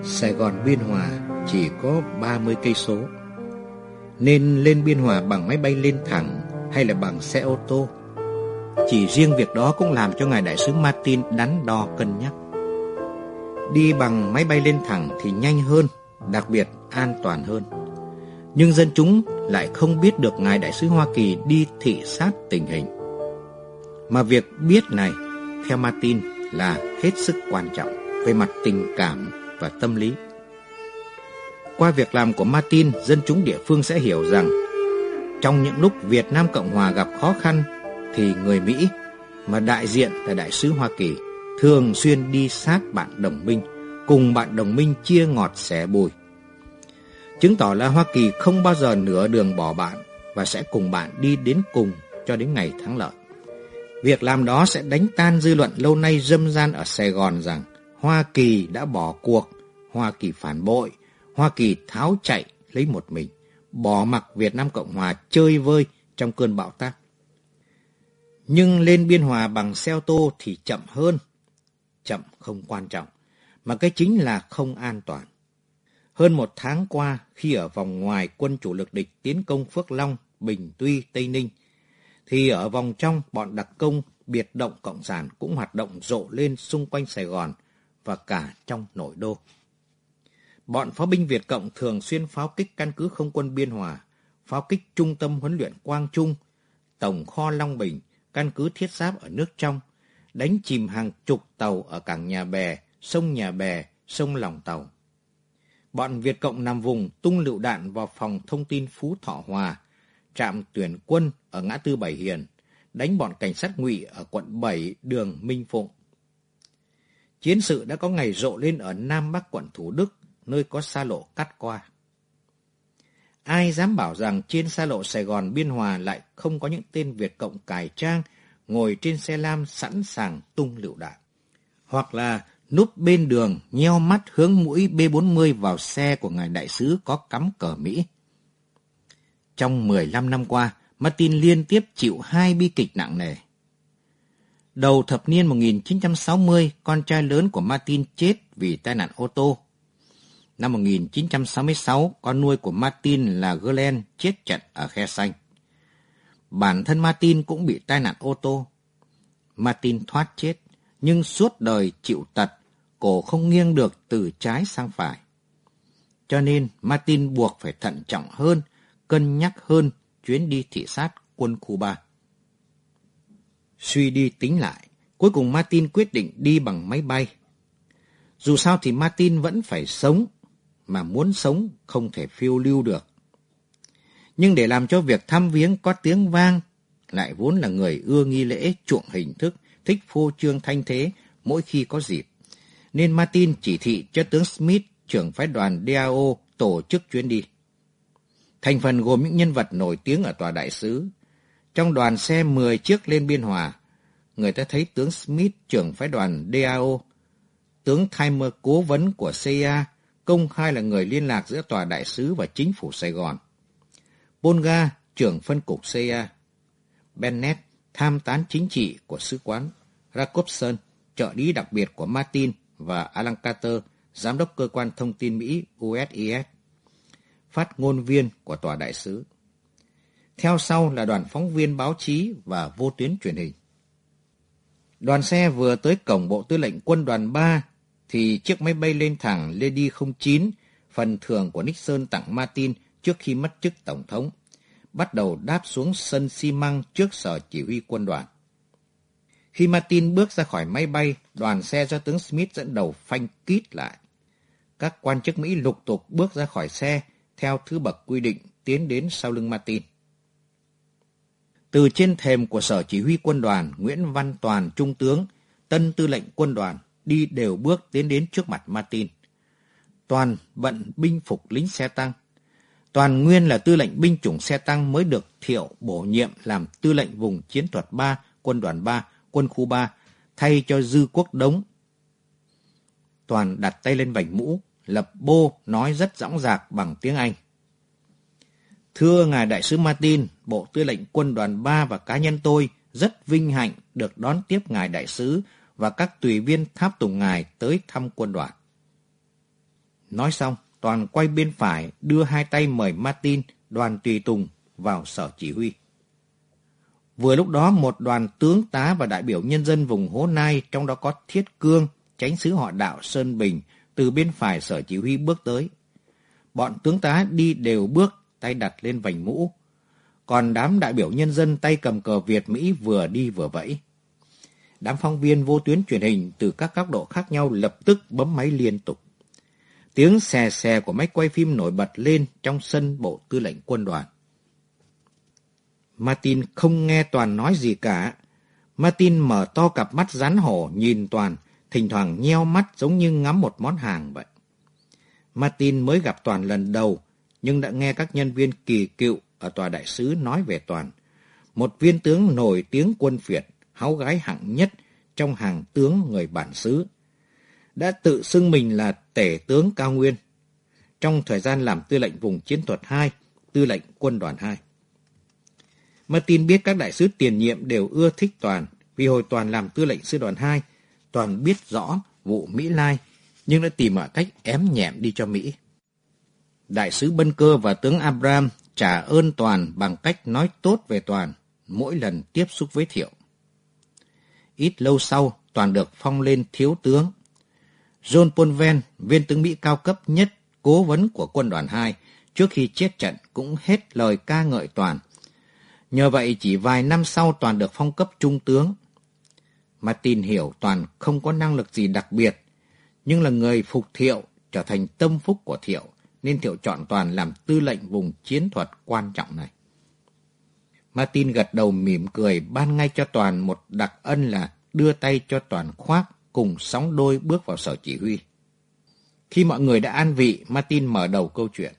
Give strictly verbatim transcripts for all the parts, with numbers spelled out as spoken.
Sài Gòn Biên Hòa chỉ có ba mươi cây số, nên lên Biên Hòa bằng máy bay lên thẳng hay là bằng xe ô tô, chỉ riêng việc đó cũng làm cho ngài đại sứ Martin đắn đo cân nhắc. Đi bằng máy bay lên thẳng thì nhanh hơn, đặc biệt an toàn hơn. Nhưng dân chúng lại không biết được ngài đại sứ Hoa Kỳ đi thị sát tình hình. Mà việc biết này, theo Martin, là hết sức quan trọng về mặt tình cảm và tâm lý. Qua việc làm của Martin, dân chúng địa phương sẽ hiểu rằng trong những lúc Việt Nam Cộng Hòa gặp khó khăn thì người Mỹ, mà đại diện là đại sứ Hoa Kỳ, thường xuyên đi sát bạn đồng minh, cùng bạn đồng minh chia ngọt xẻ bùi, chứng tỏ là Hoa Kỳ không bao giờ nửa đường bỏ bạn và sẽ cùng bạn đi đến cùng cho đến ngày thắng lợi. Việc làm đó sẽ đánh tan dư luận lâu nay râm ran ở Sài Gòn rằng Hoa Kỳ đã bỏ cuộc, Hoa Kỳ phản bội, Hoa Kỳ tháo chạy lấy một mình, bỏ mặc Việt Nam Cộng Hòa chơi vơi trong cơn bão táp. Nhưng lên Biên Hòa bằng xe ô tô thì chậm hơn. Chậm không quan trọng, mà cái chính là không an toàn. Hơn một tháng qua, khi ở vòng ngoài quân chủ lực địch tiến công Phước Long, Bình Tuy, Tây Ninh, thì ở vòng trong, bọn đặc công biệt động cộng sản cũng hoạt động rộ lên xung quanh Sài Gòn và cả trong nội đô. Bọn pháo binh Việt Cộng thường xuyên pháo kích căn cứ không quân Biên Hòa, pháo kích trung tâm huấn luyện Quang Trung, tổng kho Long Bình, căn cứ thiết giáp ở nước trong, đánh chìm hàng chục tàu ở cảng Nhà Bè, sông Nhà Bè, sông Lòng Tàu. Bọn Việt Cộng nằm vùng tung lựu đạn vào phòng thông tin Phú Thọ Hòa, trạm tuyển quân ở ngã tư Bảy Hiền, đánh bọn cảnh sát ngụy ở quận bảy đường Minh Phụng. Chiến sự đã có ngày rộ lên ở Nam Bắc quận Thủ Đức, nơi có xa lộ cắt qua. Ai dám bảo rằng trên xa lộ Sài Gòn Biên Hòa lại không có những tên Việt Cộng cải trang ngồi trên xe lam sẵn sàng tung lựu đạn, hoặc là núp bên đường nheo mắt hướng mũi B bốn mươi vào xe của ngài đại sứ có cắm cờ Mỹ. Trong mười lăm năm qua, Martin liên tiếp chịu hai bi kịch nặng nề. Đầu thập niên một nghìn chín trăm sáu mươi, con trai lớn của Martin chết vì tai nạn ô tô. Năm một nghìn chín trăm sáu mươi sáu, con nuôi của Martin là Glenn chết trận ở Khe Xanh. Bản thân Martin cũng bị tai nạn ô tô. Martin thoát chết, nhưng suốt đời chịu tật, cổ không nghiêng được từ trái sang phải. Cho nên Martin buộc phải thận trọng hơn, cân nhắc hơn chuyến đi thị sát quân khu ba. Suy đi tính lại, cuối cùng Martin quyết định đi bằng máy bay. Dù sao thì Martin vẫn phải sống, mà muốn sống không thể phiêu lưu được. Nhưng để làm cho việc thăm viếng có tiếng vang, lại vốn là người ưa nghi lễ chuộng hình thức, thích phô trương thanh thế mỗi khi có dịp, nên Martin chỉ thị cho tướng Smith, trưởng phái đoàn đê a o, tổ chức chuyến đi. Thành phần gồm những nhân vật nổi tiếng ở tòa đại sứ. Trong đoàn xe mười chiếc lên Biên Hòa, người ta thấy tướng Smith, trưởng phái đoàn đê a o, tướng Timer, cố vấn của xê i a, công khai là người liên lạc giữa tòa đại sứ và chính phủ Sài Gòn. Polga, trưởng phân cục xê i a. Bennett, tham tán chính trị của sứ quán. Jacobson, trợ lý đặc biệt của Martin, và Alan Carter, giám đốc cơ quan thông tin Mỹ u ét i ét, phát ngôn viên của tòa đại sứ. Theo sau là đoàn phóng viên báo chí và vô tuyến truyền hình. Đoàn xe vừa tới cổng Bộ Tư lệnh Quân đoàn ba thì chiếc máy bay lên thẳng Lady không chín, phần thưởng của Nixon tặng Martin trước khi mất chức tổng thống, bắt đầu đáp xuống sân xi măng trước sở chỉ huy quân đoàn. Khi Martin bước ra khỏi máy bay, đoàn xe do tướng Smith dẫn đầu phanh kít lại. Các quan chức Mỹ lục tục bước ra khỏi xe theo thứ bậc quy định, tiến đến sau lưng Martin. Từ trên thềm của sở chỉ huy quân đoàn, Nguyễn Văn Toàn, trung tướng, tân tư lệnh quân đoàn, đi đều bước tiến đến trước mặt Martin. Toàn bận binh phục lính xe tăng. Toàn nguyên là tư lệnh binh chủng xe tăng, mới được Thiệu bổ nhiệm làm tư lệnh vùng chiến thuật ba, quân đoàn ba, quân khu ba, thay cho Dư Quốc Đống. Toàn đặt tay lên vành mũ, lập bô, nói rất dõng dạc bằng tiếng Anh. Thưa ngài đại sứ Martin, Bộ Tư lệnh Quân đoàn ba và cá nhân tôi rất vinh hạnh được đón tiếp ngài đại sứ và các tùy viên tháp tùng ngài tới thăm quân đoàn. Nói xong, Toàn quay bên phải đưa hai tay mời Martin, đoàn tùy tùng vào sở chỉ huy. Vừa lúc đó một đoàn tướng tá và đại biểu nhân dân vùng Hố Nai, trong đó có Thiết Cương, chánh xứ họ Đạo Sơn Bình, từ bên phải sở chỉ huy bước tới. Bọn tướng tá đi đều bước, tay đặt lên vành mũ. Còn đám đại biểu nhân dân tay cầm cờ Việt Mỹ vừa đi vừa vẫy. Đám phóng viên vô tuyến truyền hình từ các góc độ khác nhau lập tức bấm máy liên tục. Tiếng xè xè của máy quay phim nổi bật lên trong sân bộ tư lệnh quân đoàn. Martin không nghe Toàn nói gì cả. Martin mở to cặp mắt rắn hổ nhìn Toàn, thỉnh thoảng nheo mắt giống như ngắm một món hàng vậy. Martin mới gặp Toàn lần đầu, nhưng đã nghe các nhân viên kỳ cựu ở tòa đại sứ nói về Toàn. Một viên tướng nổi tiếng quân Việt, háu gái hạng nhất trong hàng tướng người bản xứ. Đã tự xưng mình là tể tướng cao nguyên, trong thời gian làm tư lệnh vùng chiến thuật hai, tư lệnh quân đoàn hai. Martin biết các đại sứ tiền nhiệm đều ưa thích Toàn, vì hồi Toàn làm tư lệnh sư đoàn hai, Toàn biết rõ vụ Mỹ Lai, nhưng đã tìm mọi cách ém nhẹm đi cho Mỹ. Đại sứ Bân Cơ và tướng Abraham trả ơn Toàn bằng cách nói tốt về Toàn mỗi lần tiếp xúc với Thiệu. Ít lâu sau, Toàn được phong lên thiếu tướng. John Paul Venn, viên tướng Mỹ cao cấp nhất, cố vấn của quân đoàn hai, trước khi chết trận cũng hết lời ca ngợi Toàn. Nhờ vậy chỉ vài năm sau Toàn được phong cấp trung tướng. Martin hiểu Toàn không có năng lực gì đặc biệt, nhưng là người phục Thiệu, trở thành tâm phúc của Thiệu, nên Thiệu chọn Toàn làm tư lệnh vùng chiến thuật quan trọng này. Martin gật đầu mỉm cười, ban ngay cho Toàn một đặc ân là đưa tay cho Toàn khoác, cùng sóng đôi bước vào sở chỉ huy. Khi mọi người đã an vị, Martin mở đầu câu chuyện.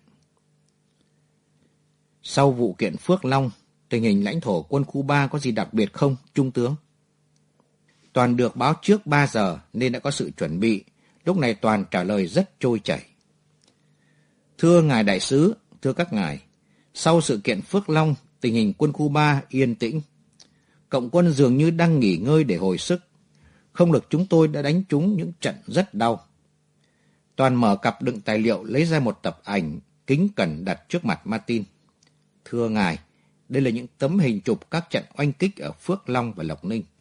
Sau vụ kiện Phước Long, tình hình lãnh thổ quân khu ba có gì đặc biệt không, Trung tướng? Toàn được báo trước ba giờ nên đã có sự chuẩn bị. Lúc này Toàn trả lời rất trôi chảy. Thưa ngài đại sứ, thưa các ngài, sau sự kiện Phước Long, tình hình quân khu ba yên tĩnh. Cộng quân dường như đang nghỉ ngơi để hồi sức. Không lực chúng tôi đã đánh trúng những trận rất đau. Toàn mở cặp đựng tài liệu lấy ra một tập ảnh, kính cẩn đặt trước mặt Martin. Thưa ngài, đây là những tấm hình chụp các trận oanh kích ở Phước Long và Lộc Ninh.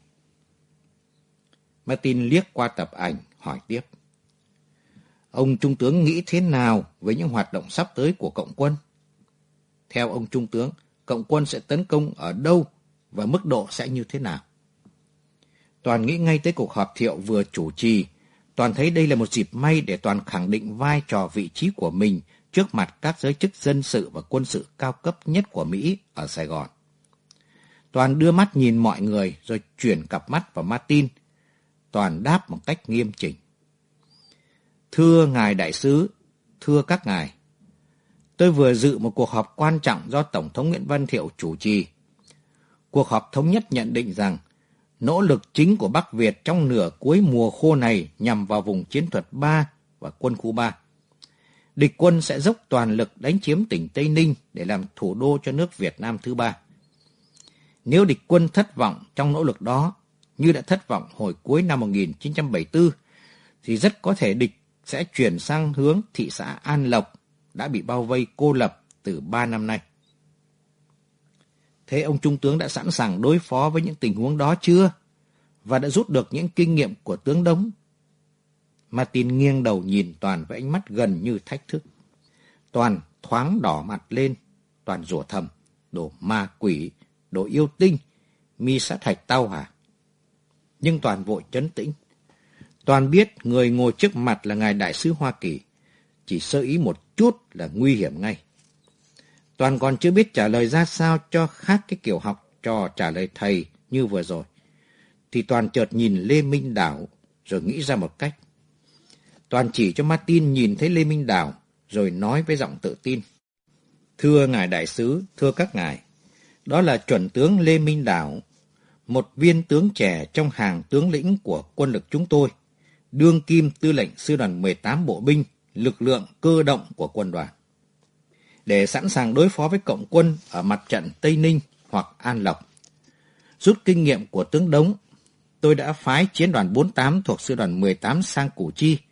Martin liếc qua tập ảnh, hỏi tiếp. Ông Trung tướng nghĩ thế nào với những hoạt động sắp tới của Cộng quân? Theo ông Trung tướng, Cộng quân sẽ tấn công ở đâu và mức độ sẽ như thế nào? Toàn nghĩ ngay tới cuộc họp Thiệu vừa chủ trì. Toàn thấy đây là một dịp may để Toàn khẳng định vai trò vị trí của mình trước mặt các giới chức dân sự và quân sự cao cấp nhất của Mỹ ở Sài Gòn. Toàn đưa mắt nhìn mọi người rồi chuyển cặp mắt vào Martin. Toàn đáp một cách nghiêm chỉnh. Thưa ngài đại sứ, thưa các ngài, tôi vừa dự một cuộc họp quan trọng do Tổng thống Nguyễn Văn Thiệu chủ trì. Cuộc họp thống nhất nhận định rằng nỗ lực chính của Bắc Việt trong nửa cuối mùa khô này nhằm vào vùng chiến thuật ba và quân khu ba. Địch quân sẽ dốc toàn lực đánh chiếm tỉnh Tây Ninh để làm thủ đô cho nước Việt Nam thứ ba. Nếu địch quân thất vọng trong nỗ lực đó, như đã thất vọng hồi cuối năm một nghìn chín trăm bảy mươi tư, thì rất có thể địch sẽ chuyển sang hướng thị xã An Lộc, đã bị bao vây cô lập từ ba năm nay. Thế ông Trung tướng đã sẵn sàng đối phó với những tình huống đó chưa? Và đã rút được những kinh nghiệm của tướng Đống? Martin nghiêng đầu nhìn Toàn với ánh mắt gần như thách thức. Toàn thoáng đỏ mặt lên. Toàn rủa thầm. Đồ ma quỷ, đồ yêu tinh, mi sát hạch tao hả? Nhưng Toàn vội trấn tĩnh. Toàn biết người ngồi trước mặt là ngài đại sứ Hoa Kỳ. Chỉ sơ ý một chút là nguy hiểm ngay. Toàn còn chưa biết trả lời ra sao cho khác cái kiểu học trò trả lời thầy như vừa rồi. Thì Toàn chợt nhìn Lê Minh Đảo rồi nghĩ ra một cách. Toàn chỉ cho Martin nhìn thấy Lê Minh Đảo rồi nói với giọng tự tin. Thưa ngài đại sứ, thưa các ngài, đó là chuẩn tướng Lê Minh Đảo, một viên tướng trẻ trong hàng tướng lĩnh của quân lực chúng tôi, đương kim tư lệnh sư đoàn mười tám bộ binh, lực lượng cơ động của quân đoàn. Để sẵn sàng đối phó với Cộng quân ở mặt trận Tây Ninh hoặc An Lộc. Rút kinh nghiệm của tướng Đống, tôi đã phái chiến đoàn bốn mươi tám thuộc sư đoàn mười tám sang Củ Chi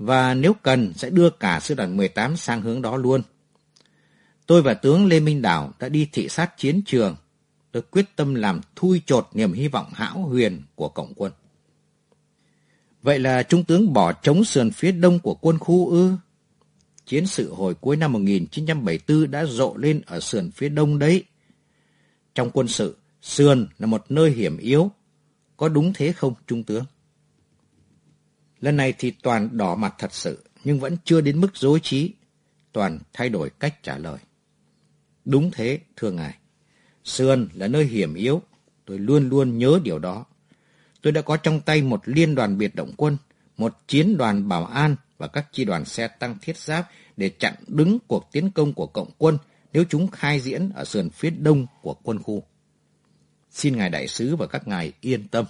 và nếu cần sẽ đưa cả sư đoàn mười tám sang hướng đó luôn. Tôi và tướng Lê Minh Đảo đã đi thị sát chiến trường. Tôi quyết tâm làm thui chột niềm hy vọng hão huyền của Cộng quân. Vậy là Trung tướng bỏ trống sườn phía đông của quân khu ư? Chiến sự hồi cuối năm một nghìn chín trăm bảy mươi tư đã rộ lên ở sườn phía đông đấy. Trong quân sự, sườn là một nơi hiểm yếu. Có đúng thế không, Trung tướng? Lần này thì Toàn đỏ mặt thật sự, nhưng vẫn chưa đến mức rối trí. Toàn thay đổi cách trả lời. Đúng thế, thưa ngài. Sườn là nơi hiểm yếu. Tôi luôn luôn nhớ điều đó. Tôi đã có trong tay một liên đoàn biệt động quân, một chiến đoàn bảo an và các chi đoàn xe tăng thiết giáp để chặn đứng cuộc tiến công của Cộng quân nếu chúng khai diễn ở sườn phía đông của quân khu. Xin ngài đại sứ và các ngài yên tâm.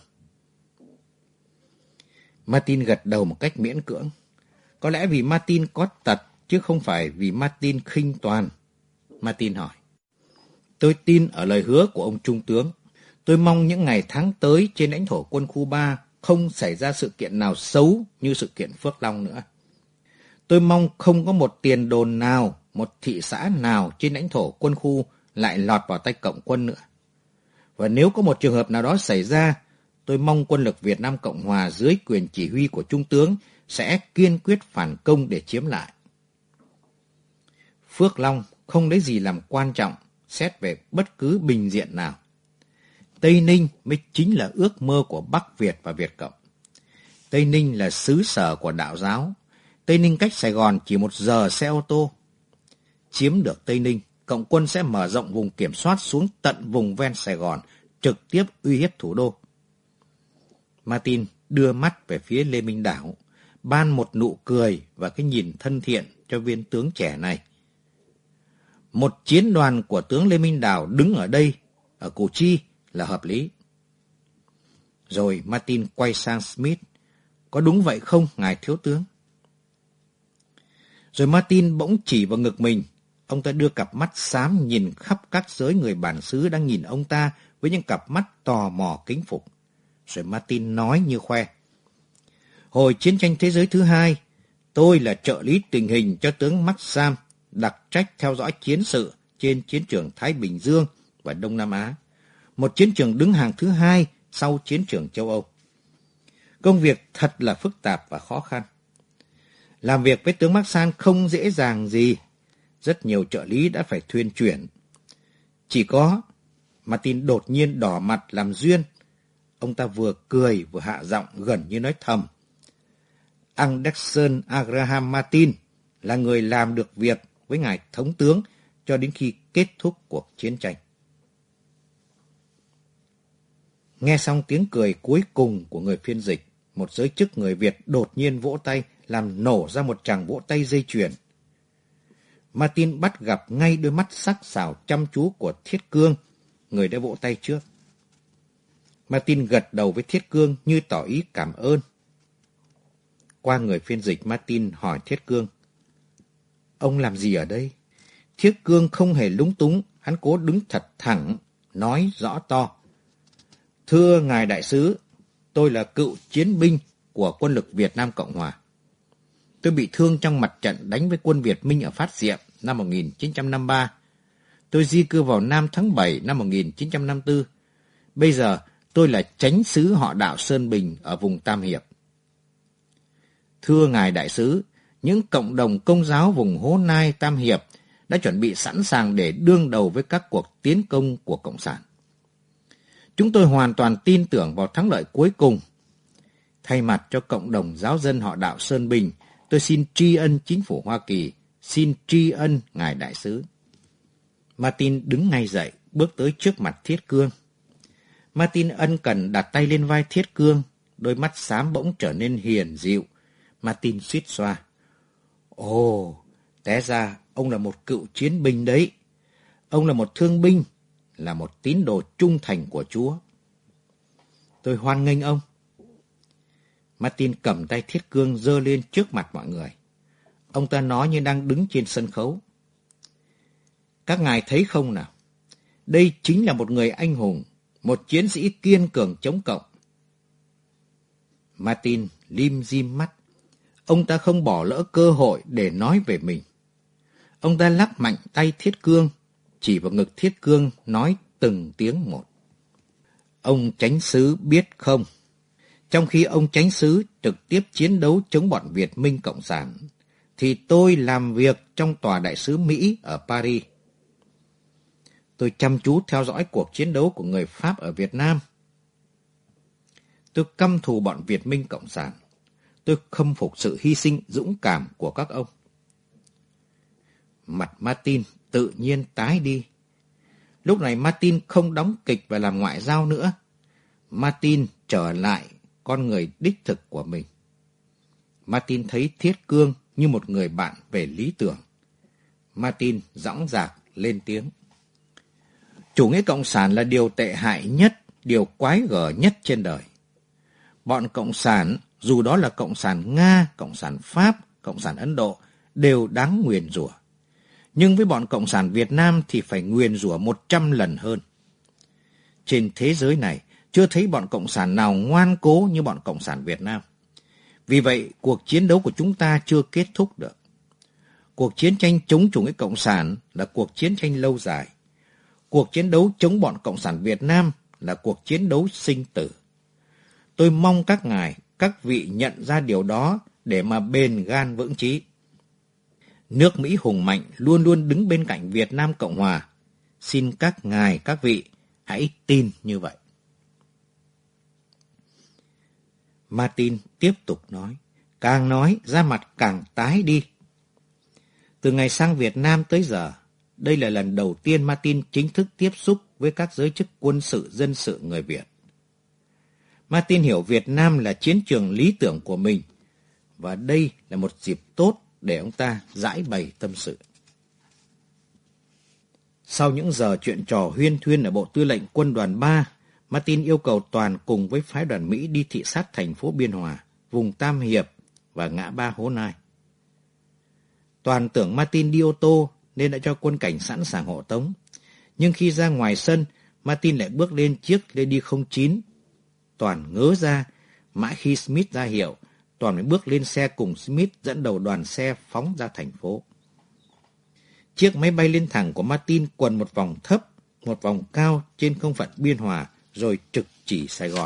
Martin gật đầu một cách miễn cưỡng. Có lẽ vì Martin có tật, chứ không phải vì Martin khinh Toàn. Martin hỏi. Tôi tin ở lời hứa của ông Trung tướng. Tôi mong những ngày tháng tới trên lãnh thổ quân khu ba không xảy ra sự kiện nào xấu như sự kiện Phước Long nữa. Tôi mong không có một tiền đồn nào, một thị xã nào trên lãnh thổ quân khu lại lọt vào tay Cộng quân nữa. Và nếu có một trường hợp nào đó xảy ra, tôi mong quân lực Việt Nam Cộng Hòa dưới quyền chỉ huy của Trung tướng sẽ kiên quyết phản công để chiếm lại. Phước Long không lấy gì làm quan trọng xét về bất cứ bình diện nào. Tây Ninh mới chính là ước mơ của Bắc Việt và Việt Cộng. Tây Ninh là xứ sở của đạo giáo. Tây Ninh cách Sài Gòn chỉ một giờ xe ô tô. Chiếm được Tây Ninh, Cộng quân sẽ mở rộng vùng kiểm soát xuống tận vùng ven Sài Gòn, trực tiếp uy hiếp thủ đô. Martin đưa mắt về phía Lê Minh Đảo, ban một nụ cười và cái nhìn thân thiện cho viên tướng trẻ này. Một chiến đoàn của tướng Lê Minh Đảo đứng ở đây, ở Củ Chi, là hợp lý. Rồi Martin quay sang Smith. Có đúng vậy không, ngài thiếu tướng? Rồi Martin bỗng chỉ vào ngực mình. Ông ta đưa cặp mắt xám nhìn khắp các giới người bản xứ đang nhìn ông ta với những cặp mắt tò mò kính phục. Rồi Martin nói như khoe. Hồi chiến tranh thế giới thứ hai, tôi là trợ lý tình hình cho tướng Maxam, đặc trách theo dõi chiến sự trên chiến trường Thái Bình Dương và Đông Nam Á. Một chiến trường đứng hàng thứ hai sau chiến trường châu Âu. Công việc thật là phức tạp và khó khăn. Làm việc với tướng Maxam không dễ dàng gì. Rất nhiều trợ lý đã phải thuyên chuyển. Chỉ có, Martin đột nhiên đỏ mặt làm duyên. Ông ta vừa cười vừa hạ giọng gần như nói thầm. Anderson Abraham Martin là người làm được việc với ngài thống tướng cho đến khi kết thúc cuộc chiến tranh. Nghe xong tiếng cười cuối cùng của người phiên dịch, một giới chức người Việt đột nhiên vỗ tay làm nổ ra một tràng vỗ tay dây chuyền. Martin bắt gặp ngay đôi mắt sắc sảo chăm chú của Thiết Cương, người đã vỗ tay trước. Martin gật đầu với Thiết Cương như tỏ ý cảm ơn. Qua người phiên dịch, Martin hỏi Thiết Cương. Ông làm gì ở đây? Thiết Cương không hề lúng túng, hắn cố đứng thật thẳng, nói rõ to. Thưa ngài đại sứ, tôi là cựu chiến binh của quân lực Việt Nam Cộng Hòa. Tôi bị thương trong mặt trận đánh với quân Việt Minh ở Phát Diệm năm một nghìn chín trăm năm mươi ba. Tôi di cư vào Nam tháng bảy năm một nghìn chín trăm năm mươi tư. Bây giờ tôi là chánh sứ họ Đạo Sơn Bình ở vùng Tam Hiệp. Thưa ngài đại sứ, những cộng đồng công giáo vùng Hố Nai, Tam Hiệp đã chuẩn bị sẵn sàng để đương đầu với các cuộc tiến công của Cộng sản. Chúng tôi hoàn toàn tin tưởng vào thắng lợi cuối cùng. Thay mặt cho cộng đồng giáo dân họ Đạo Sơn Bình, tôi xin tri ân chính phủ Hoa Kỳ, xin tri ân ngài đại sứ. Martin đứng ngay dậy, bước tới trước mặt Thiết Cương. Martin ân cần đặt tay lên vai Thiết Cương, đôi mắt xám bỗng trở nên hiền dịu. Martin suýt xoa. Ồ, té ra ông là một cựu chiến binh đấy. Ông là một thương binh, là một tín đồ trung thành của Chúa. Tôi hoan nghênh ông. Martin cầm tay Thiết Cương giơ lên trước mặt mọi người. Ông ta nói như đang đứng trên sân khấu. Các ngài thấy không nào? Đây chính là một người anh hùng, một chiến sĩ kiên cường chống cộng. Martin lim dim mắt. Ông ta không bỏ lỡ cơ hội để nói về mình. Ông ta lắc mạnh tay Thiết Cương, chỉ vào ngực Thiết Cương nói từng tiếng một. Ông chánh xứ biết không? Trong khi ông chánh xứ trực tiếp chiến đấu chống bọn Việt Minh Cộng sản, thì tôi làm việc trong tòa đại sứ Mỹ ở Paris. Tôi chăm chú theo dõi cuộc chiến đấu của người Pháp ở Việt Nam. Tôi căm thù bọn Việt Minh Cộng sản. Tôi khâm phục sự hy sinh dũng cảm của các ông. Mặt Martin tự nhiên tái đi. Lúc này Martin không đóng kịch và làm ngoại giao nữa. Martin trở lại con người đích thực của mình. Martin thấy Thiết Cương như một người bạn về lý tưởng. Martin dõng dạc lên tiếng. Chủ nghĩa cộng sản là điều tệ hại nhất, điều quái gở nhất trên đời. Bọn cộng sản, dù đó là cộng sản Nga, cộng sản Pháp, cộng sản Ấn Độ, đều đáng nguyền rủa. Nhưng với bọn cộng sản Việt Nam thì phải nguyền rủa một trăm lần hơn. Trên thế giới này, chưa thấy bọn cộng sản nào ngoan cố như bọn cộng sản Việt Nam. Vì vậy, cuộc chiến đấu của chúng ta chưa kết thúc được. Cuộc chiến tranh chống chủ nghĩa cộng sản là cuộc chiến tranh lâu dài. Cuộc chiến đấu chống bọn cộng sản Việt Nam là cuộc chiến đấu sinh tử. Tôi mong các ngài, các vị nhận ra điều đó để mà bền gan vững chí. Nước Mỹ hùng mạnh luôn luôn đứng bên cạnh Việt Nam Cộng Hòa. Xin các ngài, các vị hãy tin như vậy. Martin tiếp tục nói, càng nói da mặt càng tái đi. Từ ngày sang Việt Nam tới giờ, đây là lần đầu tiên Martin chính thức tiếp xúc với các giới chức quân sự dân sự người Việt. Martin hiểu Việt Nam là chiến trường lý tưởng của mình, và đây là một dịp tốt để ông ta giải bày tâm sự. Sau những giờ chuyện trò huyên thuyên ở Bộ Tư lệnh Quân đoàn ba, Martin yêu cầu Toàn cùng với phái đoàn Mỹ đi thị sát thành phố Biên Hòa, vùng Tam Hiệp và ngã ba Hố Nai. Toàn tưởng Martin đi ô tô nên đã cho quân cảnh sẵn sàng hộ tống. Nhưng khi ra ngoài sân, Martin lại bước lên chiếc Lady không chín. Toàn ngớ ra, mãi khi Smith ra hiệu, Toàn mới bước lên xe cùng Smith dẫn đầu đoàn xe phóng ra thành phố. Chiếc máy bay lên thẳng của Martin quần một vòng thấp, một vòng cao trên không phận Biên Hòa, rồi trực chỉ Sài Gòn.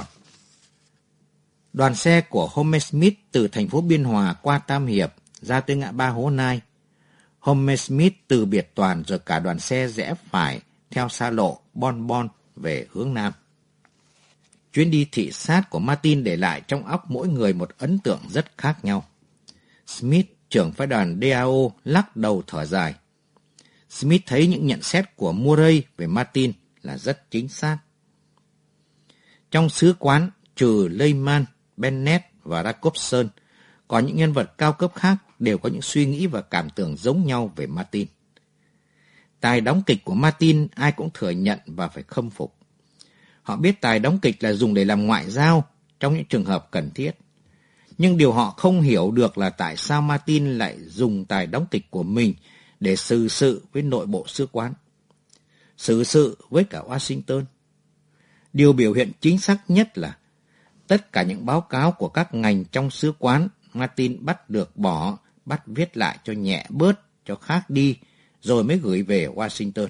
Đoàn xe của Homer Smith từ thành phố Biên Hòa qua Tam Hiệp ra tới ngã ba Hố Nai. Homer Smith từ biệt Toàn rồi cả đoàn xe rẽ phải theo xa lộ Bon Bon về hướng Nam. Chuyến đi thị sát của Martin để lại trong óc mỗi người một ấn tượng rất khác nhau. Smith, trưởng phái đoàn đê a o, lắc đầu thở dài. Smith thấy những nhận xét của Murray về Martin là rất chính xác. Trong sứ quán, trừ Lehman, Bennett và Jacobson, có những nhân vật cao cấp khác đều có những suy nghĩ và cảm tưởng giống nhau về Martin. Tài đóng kịch của Martin ai cũng thừa nhận và phải khâm phục. Họ biết tài đóng kịch là dùng để làm ngoại giao trong những trường hợp cần thiết. Nhưng điều họ không hiểu được là tại sao Martin lại dùng tài đóng kịch của mình để xử sự với nội bộ sứ quán, xử sự với cả Washington. Điều biểu hiện chính xác nhất là tất cả những báo cáo của các ngành trong sứ quán Martin bắt được bỏ, bắt viết lại cho nhẹ bớt, cho khác đi, rồi mới gửi về Washington.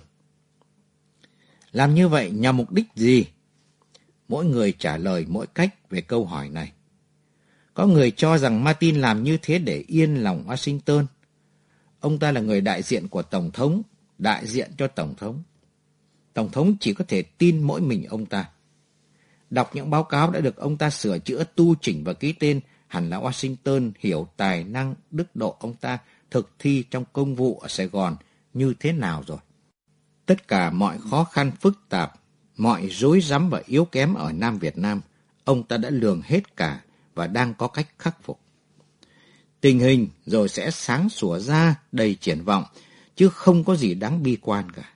Làm như vậy nhằm mục đích gì? Mỗi người trả lời mỗi cách về câu hỏi này. Có người cho rằng Martin làm như thế để yên lòng Washington. Ông ta là người đại diện của Tổng thống, đại diện cho Tổng thống. Tổng thống chỉ có thể tin mỗi mình ông ta. Đọc những báo cáo đã được ông ta sửa chữa, tu chỉnh và ký tên, hẳn là Washington hiểu tài năng, đức độ ông ta thực thi trong công vụ ở Sài Gòn như thế nào rồi. Tất cả mọi khó khăn phức tạp, mọi rối rắm và yếu kém ở Nam Việt Nam, ông ta đã lường hết cả và đang có cách khắc phục. Tình hình rồi sẽ sáng sủa ra đầy triển vọng, chứ không có gì đáng bi quan cả.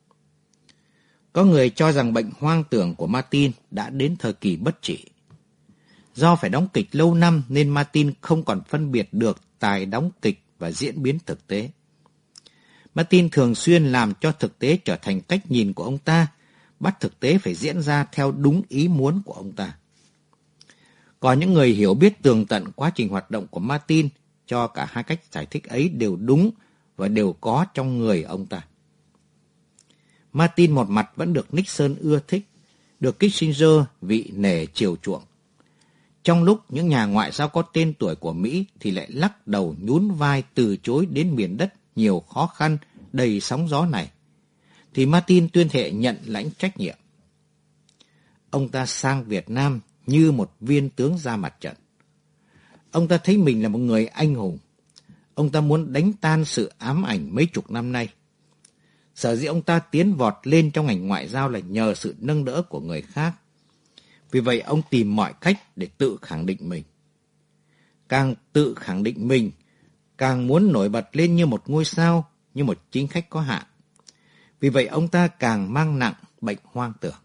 Có người cho rằng bệnh hoang tưởng của Martin đã đến thời kỳ bất trị. Do phải đóng kịch lâu năm nên Martin không còn phân biệt được tài đóng kịch và diễn biến thực tế. Martin thường xuyên làm cho thực tế trở thành cách nhìn của ông ta, bắt thực tế phải diễn ra theo đúng ý muốn của ông ta. Còn những người hiểu biết tường tận quá trình hoạt động của Martin cho cả hai cách giải thích ấy đều đúng và đều có trong người ông ta. Martin một mặt vẫn được Nixon ưa thích, được Kissinger vị nể chiều chuộng. Trong lúc những nhà ngoại giao có tên tuổi của Mỹ thì lại lắc đầu nhún vai từ chối đến miền đất nhiều khó khăn, đầy sóng gió này, thì Martin tuyên thệ nhận lãnh trách nhiệm. Ông ta sang Việt Nam như một viên tướng ra mặt trận. Ông ta thấy mình là một người anh hùng. Ông ta muốn đánh tan sự ám ảnh mấy chục năm nay. Sở dĩ ông ta tiến vọt lên trong ngành ngoại giao là nhờ sự nâng đỡ của người khác. Vì vậy ông tìm mọi cách để tự khẳng định mình. Càng tự khẳng định mình, càng muốn nổi bật lên như một ngôi sao, như một chính khách có hạn. Vì vậy ông ta càng mang nặng bệnh hoang tưởng.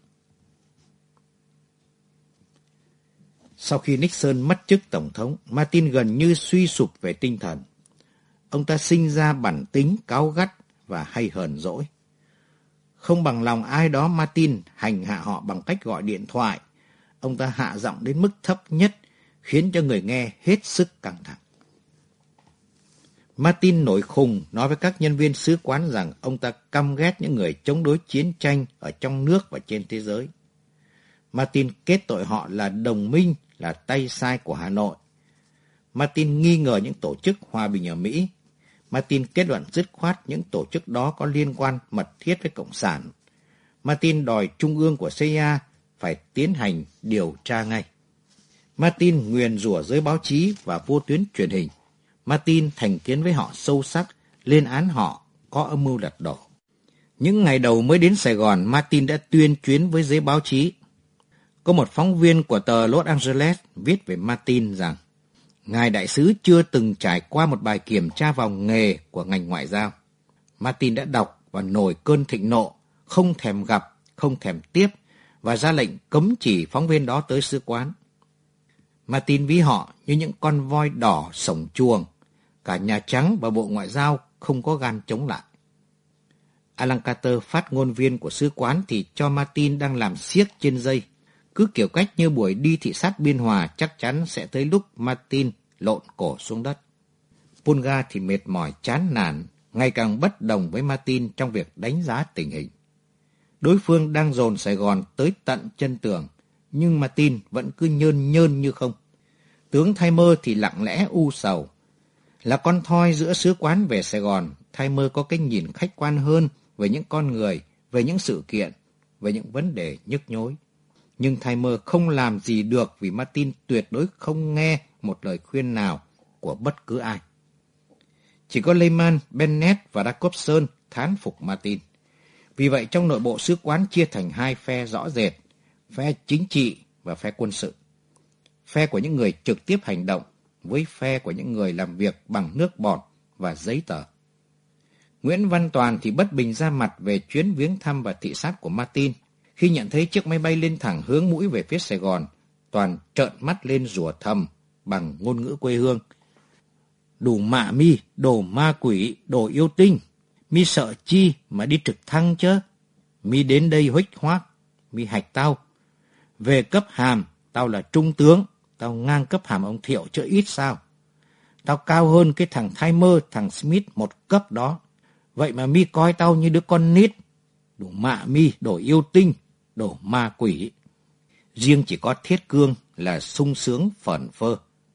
Sau khi Nixon mất chức tổng thống, Martin gần như suy sụp về tinh thần. Ông ta sinh ra bản tính cáu gắt và hay hờn dỗi. Không bằng lòng ai đó, Martin hành hạ họ bằng cách gọi điện thoại. Ông ta hạ giọng đến mức thấp nhất, khiến cho người nghe hết sức căng thẳng. Martin nổi khùng nói với các nhân viên sứ quán rằng ông ta căm ghét những người chống đối chiến tranh ở trong nước và trên thế giới. Martin kết tội họ là đồng minh, là tay sai của Hà Nội. Martin nghi ngờ những tổ chức hòa bình ở Mỹ. Martin kết luận dứt khoát những tổ chức đó có liên quan mật thiết với Cộng sản. Martin đòi Trung ương của xê i a phải tiến hành điều tra ngay. Martin nguyền rủa giới báo chí và vô tuyến truyền hình. Martin thành kiến với họ sâu sắc, lên án họ có âm mưu lật đổ. Những ngày đầu mới đến Sài Gòn, Martin đã tuyên chuyến với giới báo chí. Có một phóng viên của tờ Los Angeles viết về Martin rằng ngài đại sứ chưa từng trải qua một bài kiểm tra vào nghề của ngành ngoại giao. Martin đã đọc và nổi cơn thịnh nộ, không thèm gặp, không thèm tiếp và ra lệnh cấm chỉ phóng viên đó tới sứ quán. Martin ví họ như những con voi đỏ sổng chuồng, cả Nhà Trắng và Bộ Ngoại giao không có gan chống lại. Alan Carter, phát ngôn viên của sứ quán, thì cho Martin đang làm xiếc trên dây. Cứ kiểu cách như buổi đi thị sát Biên Hòa, chắc chắn sẽ tới lúc Martin lộn cổ xuống đất. Polgar thì mệt mỏi chán nản, ngày càng bất đồng với Martin trong việc đánh giá tình hình. Đối phương đang dồn Sài Gòn tới tận chân tường, nhưng Martin vẫn cứ nhơn nhơn như không. Tướng Thayer thì lặng lẽ u sầu. Là con thoi giữa sứ quán về Sài Gòn, Thayer có cái nhìn khách quan hơn về những con người, về những sự kiện, về những vấn đề nhức nhối. Nhưng Thayer không làm gì được vì Martin tuyệt đối không nghe một lời khuyên nào của bất cứ ai. Chỉ có Lehman, Bennett và Jacobson thán phục Martin. Vì vậy trong nội bộ sứ quán chia thành hai phe rõ rệt, phe chính trị và phe quân sự. Phe của những người trực tiếp hành động với phe của những người làm việc bằng nước bọt và giấy tờ. Nguyễn Văn Toàn thì bất bình ra mặt về chuyến viếng thăm và thị sát của Martin. Khi nhận thấy chiếc máy bay lên thẳng hướng mũi về phía Sài Gòn, Toàn trợn mắt lên rủa thầm bằng ngôn ngữ quê hương. Đủ mạ mi, đồ ma quỷ, đồ yêu tinh. Mi sợ chi mà đi trực thăng chứ? Mi đến đây huých hoác, mi hạch tao. Về cấp hàm, tao là trung tướng, tao ngang cấp hàm ông Thiệu chứ ít sao. Tao cao hơn cái thằng Thayer, thằng Smith một cấp đó. Vậy mà mi coi tao như đứa con nít. Đồ mạ mi, đồ yêu tinh, đồ ma quỷ. Riêng chỉ có Thiết Cương là sung sướng phởn phơ.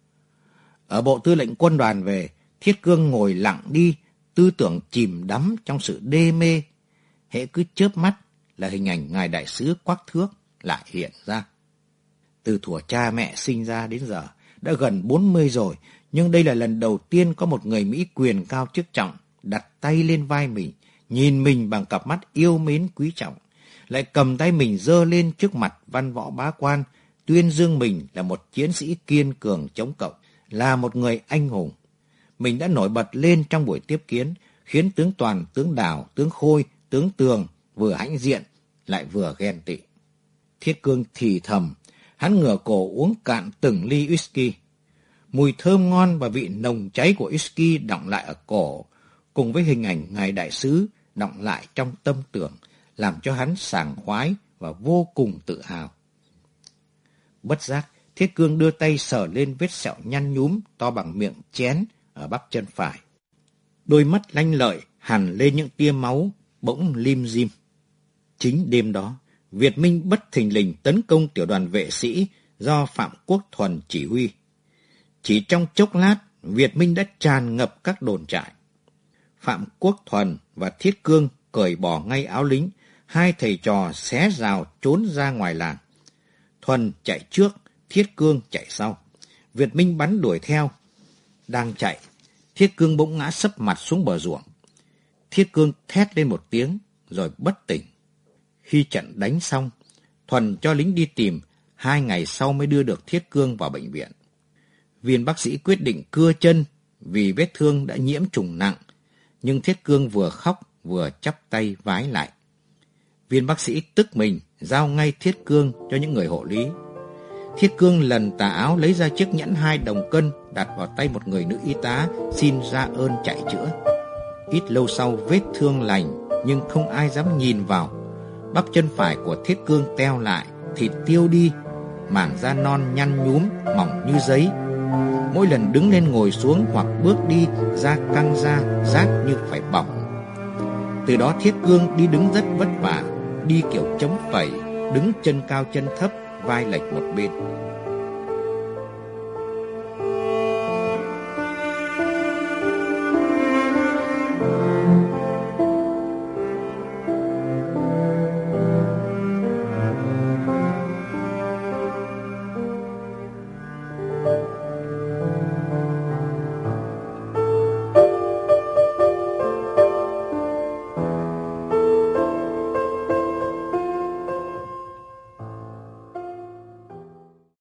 Ở Bộ Tư lệnh Quân đoàn về, Thiết Cương ngồi lặng đi, tư tưởng chìm đắm trong sự đê mê. Hễ cứ chớp mắt là hình ảnh ngài đại sứ Quắc Thước lại hiện ra. Từ thuở cha mẹ sinh ra đến giờ, đã gần bốn mươi rồi, nhưng đây là lần đầu tiên có một người Mỹ quyền cao chức trọng đặt tay lên vai mình, nhìn mình bằng cặp mắt yêu mến quý trọng, lại cầm tay mình giơ lên trước mặt văn võ bá quan, tuyên dương mình là một chiến sĩ kiên cường chống cộng, là một người anh hùng. Mình đã nổi bật lên trong buổi tiếp kiến, khiến tướng Toàn, tướng Đào, tướng Khôi, tướng Tường vừa hãnh diện lại vừa ghen tị. Thiết Cương thì thầm, hắn ngửa cổ uống cạn từng ly whisky. Mùi thơm ngon và vị nồng cháy của whisky đọng lại ở cổ, cùng với hình ảnh ngài đại sứ đọng lại trong tâm tưởng, làm cho hắn sảng khoái và vô cùng tự hào. Bất giác, Thiết Cương đưa tay sờ lên vết sẹo nhăn nhúm to bằng miệng chén ở bắp chân phải. Đôi mắt lanh lợi hằn lên những tia máu bỗng lim dim. Chính đêm đó, Việt Minh bất thình lình tấn công tiểu đoàn vệ sĩ do Phạm Quốc Thuần chỉ huy. Chỉ trong chốc lát, Việt Minh đã tràn ngập các đồn trại. Phạm Quốc Thuần và Thiết Cương cởi bỏ ngay áo lính, hai thầy trò xé rào trốn ra ngoài làng. Thuần chạy trước, Thiết Cương chạy sau. Việt Minh bắn đuổi theo. Đang chạy, Thiết Cương bỗng ngã sấp mặt xuống bờ ruộng. Thiết Cương thét lên một tiếng, rồi bất tỉnh. Khi trận đánh xong, Thuần cho lính đi tìm, hai ngày sau mới đưa được Thiết Cương vào bệnh viện. Viên bác sĩ quyết định cưa chân vì vết thương đã nhiễm trùng nặng, nhưng Thiết Cương vừa khóc vừa chắp tay vái lại. Viên bác sĩ tức mình giao ngay Thiết Cương cho những người hộ lý. Thiết Cương lần tà áo lấy ra chiếc nhẫn hai đồng cân đặt vào tay một người nữ y tá xin ra ơn chạy chữa. Ít lâu sau vết thương lành nhưng không ai dám nhìn vào. Bắp chân phải của Thiết Cương teo lại, thịt tiêu đi, mảng da non nhăn nhúm mỏng như giấy. Mỗi lần đứng lên ngồi xuống hoặc bước đi, da căng ra, rát như phải bỏng. Từ đó Thiết Cương đi đứng rất vất vả, đi kiểu chống phẩy, đứng chân cao chân thấp, vai lệch một bên.